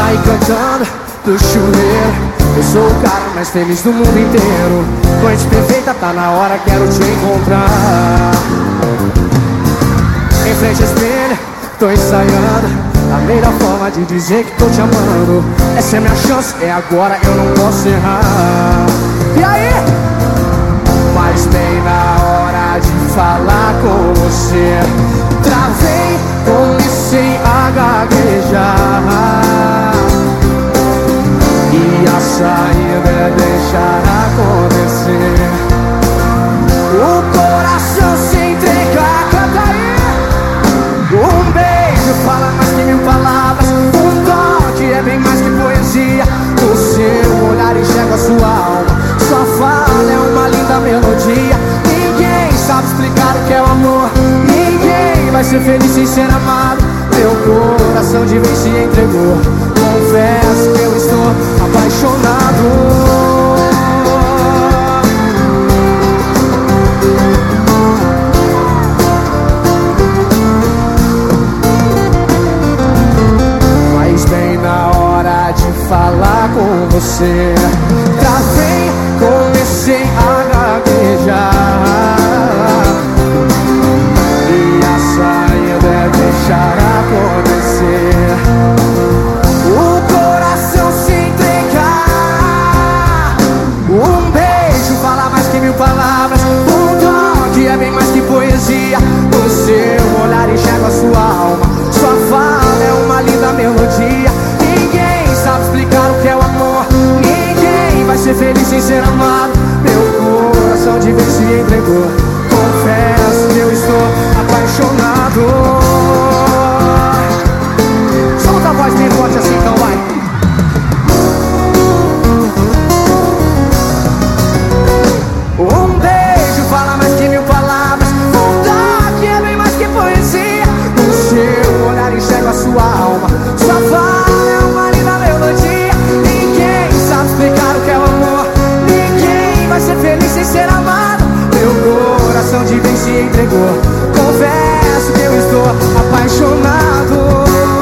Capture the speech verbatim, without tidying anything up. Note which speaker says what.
Speaker 1: Saí cantando do chuveiro. Eu sou o cara mais feliz do mundo inteiro. Noite perfeita, tá na hora, quero te encontrar. Em frente ao espelho, tô ensaiando a melhor forma de dizer que tô te amando. Essa é minha chance, é agora, eu não posso errar. E aí? Mas bem na hora de falar com você, travei, comecei a gaguejar. E a saída é deixar acontecer. O coração se entregar, canta aí. Um beijo fala mais que mil palavras. Um toque é bem mais que poesia. O seu olhar enxerga a sua alma. Sua fala é uma linda melodia. Ninguém sabe explicar o que é o amor. Ninguém vai ser feliz sem ser amado. Meu coração de vez se entregou. Confesso que eu estou apaixonado. Falar com você, travei, comecei a gaguejar. E a saída é deixar acontecer. O coração se entregar. Um beijo fala mais que mil palavras. Um toque é bem mais que poesia. O seu olhar enxerga a sua alma. Sua fala é uma linda melodia. Sabe explicar o que é o amor. Ninguém vai ser feliz sem ser amado. Meu coração de vez se entregou. Confesso que eu estou apaixonado. Solta a voz bem forte assim, então vai. Um beijo fala mais que mil palavras. Um toque é bem mais que poesia. O seu olhar enxerga a sua alma. Sua fala é uma linda melodia. Ninguém sabe explicar o que é o amor. Ninguém vai ser feliz sem ser amado. Meu coração de vez se entregou. Confesso que eu estou apaixonado.